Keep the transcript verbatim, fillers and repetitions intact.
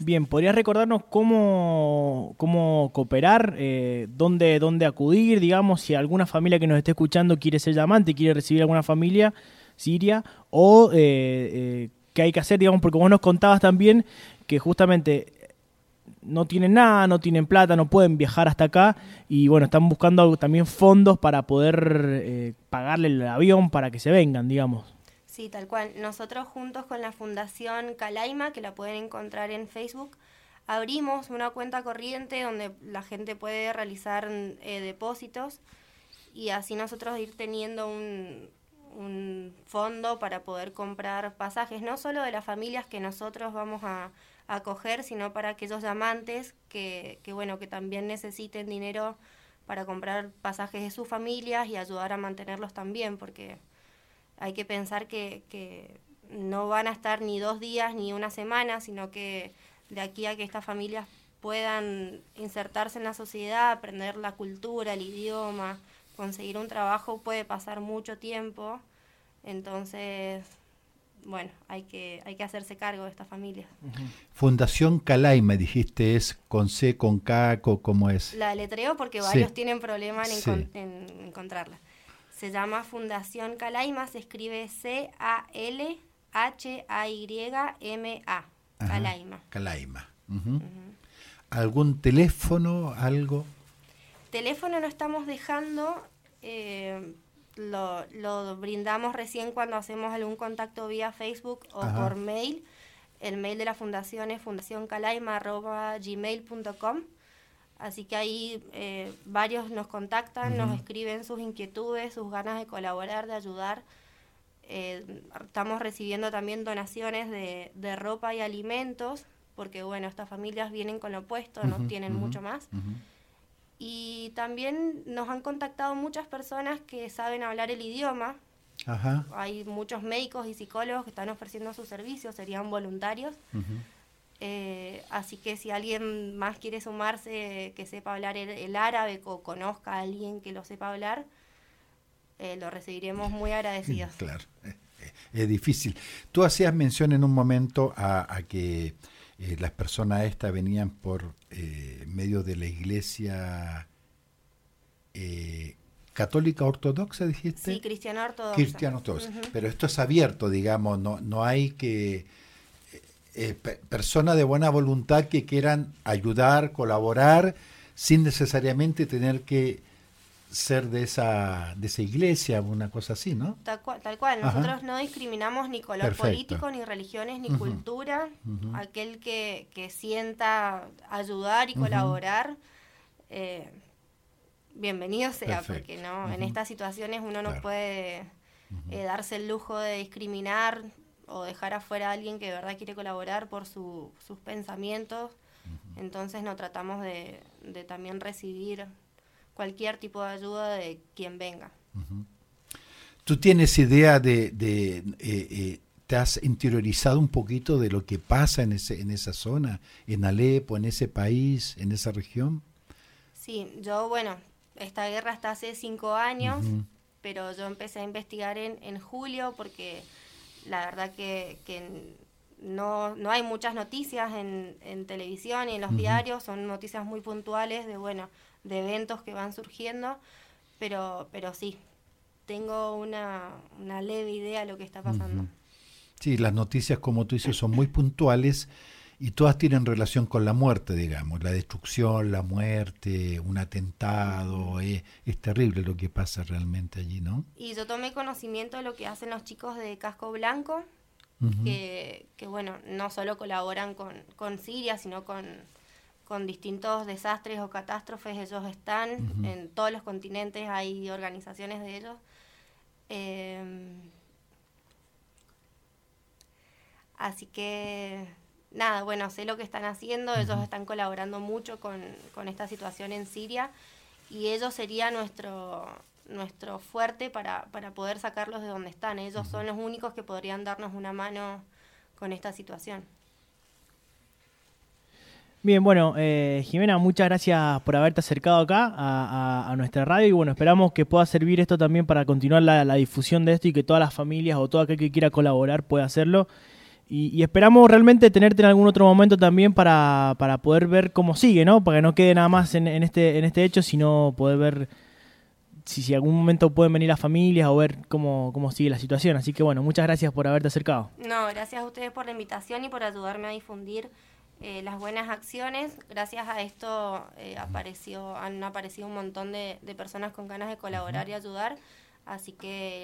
Bien, ¿podrías recordarnos cómo, cómo cooperar, eh, dónde, dónde acudir, digamos, si alguna familia que nos esté escuchando quiere ser llamante, quiere recibir alguna familia siria, o eh, eh, qué hay que hacer, digamos, porque vos nos contabas también que justamente no tienen nada, no tienen plata, no pueden viajar hasta acá y bueno, están buscando también fondos para poder eh, pagarle el avión para que se vengan, digamos. Sí, tal cual. Nosotros juntos con la Fundación Calaima, que la pueden encontrar en Facebook, abrimos una cuenta corriente donde la gente puede realizar eh, depósitos y así nosotros ir teniendo un, un fondo para poder comprar pasajes, no solo de las familias que nosotros vamos a, a acoger, sino para aquellos llamantes que, que, bueno, que también necesiten dinero para comprar pasajes de sus familias y ayudar a mantenerlos también, porque hay que pensar que, que no van a estar ni dos días ni una semana, sino que de aquí a que estas familias puedan insertarse en la sociedad, aprender la cultura, el idioma, conseguir un trabajo, puede pasar mucho tiempo. Entonces, bueno, hay que, hay que hacerse cargo de estas familias. Uh-huh. Fundación Calaima, dijiste, es con C, con K, ¿cómo es? La deletreo porque varios sí. tienen problemas en, sí. encont- en encontrarla. Se llama Fundación Calaima, se escribe C A L H A Y M A, Calaima. Calaima. Uh-huh. Uh-huh. ¿Algún teléfono, algo? Teléfono no estamos dejando, eh, lo, lo brindamos recién cuando hacemos algún contacto vía Facebook o Ajá. por mail. El mail de la fundación es fundacioncalaima arroba gmail punto com. Así que ahí eh, varios nos contactan, uh-huh. nos escriben sus inquietudes, sus ganas de colaborar, de ayudar. Eh, estamos recibiendo también donaciones de, de ropa y alimentos, porque bueno, estas familias vienen con lo opuesto, uh-huh. no tienen uh-huh. mucho más. Uh-huh. Y también nos han contactado muchas personas que saben hablar el idioma. Ajá. Hay muchos médicos y psicólogos que están ofreciendo sus servicios, serían voluntarios. Uh-huh. Eh, así que si alguien más quiere sumarse, que sepa hablar el, el árabe o conozca a alguien que lo sepa hablar, eh, lo recibiremos muy agradecidos. Claro, es, es difícil. Tú hacías mención en un momento a, a que eh, las personas estas venían por eh, medio de la iglesia eh, católica ortodoxa, dijiste. Sí, cristiana ortodoxa. Cristiana ortodoxa. Uh-huh. Pero esto es abierto, digamos, no, no hay que... Eh, pe- personas de buena voluntad que quieran ayudar, colaborar, sin necesariamente tener que ser de esa de esa iglesia, una cosa así, ¿no? Tal cual, tal cual. Nosotros Ajá. no discriminamos ni color Perfecto. político, ni religiones, ni uh-huh. cultura. Uh-huh. Aquel que, que sienta ayudar y uh-huh. colaborar, eh, bienvenido sea, Perfecto. porque no uh-huh. en estas situaciones uno no claro. puede uh-huh. eh, darse el lujo de discriminar o dejar afuera a alguien que de verdad quiere colaborar por su, sus pensamientos. Uh-huh. Entonces no tratamos de, de también recibir cualquier tipo de ayuda de quien venga. Uh-huh. ¿Tú tienes idea de, de eh, eh, te has interiorizado un poquito de lo que pasa en ese en esa zona, en Alepo, en ese país, en esa región? Sí, yo, bueno, esta guerra está hace cinco años, uh-huh. pero yo empecé a investigar en, en julio porque la verdad que, que no, no hay muchas noticias en, en televisión y en los uh-huh. diarios, son noticias muy puntuales de, bueno, de eventos que van surgiendo, pero, pero sí, tengo una, una leve idea de lo que está pasando. Uh-huh. Sí, las noticias, como tú dices, son muy puntuales y todas tienen relación con la muerte, digamos, la destrucción, la muerte, un atentado, es, es terrible lo que pasa realmente allí, ¿no? Y yo tomé conocimiento de lo que hacen los chicos de Casco Blanco, uh-huh. que, que bueno, no solo colaboran con, con Siria, sino con, con distintos desastres o catástrofes, ellos están uh-huh. en todos los continentes, hay organizaciones de ellos. Eh, así que... Nada, bueno, sé lo que están haciendo, ellos uh-huh. están colaborando mucho con, con esta situación en Siria y ellos serían nuestro nuestro fuerte para, para poder sacarlos de donde están. Ellos uh-huh. son los únicos que podrían darnos una mano con esta situación. Bien, bueno, eh, Jimena, muchas gracias por haberte acercado acá a, a, a nuestra radio y bueno, esperamos que pueda servir esto también para continuar la, la difusión de esto y que todas las familias o todo aquel que quiera colaborar pueda hacerlo. y, y esperamos realmente tenerte en algún otro momento también para, para poder ver cómo sigue, ¿no? Para que no quede nada más en, en este en este hecho, sino poder ver si, si algún momento pueden venir las familias o ver cómo, cómo sigue la situación. Así que bueno, muchas gracias por haberte acercado. No, gracias a ustedes por la invitación y por ayudarme a difundir eh, las buenas acciones. Gracias a esto eh, apareció han aparecido un montón de, de personas con ganas de colaborar y ayudar. Así que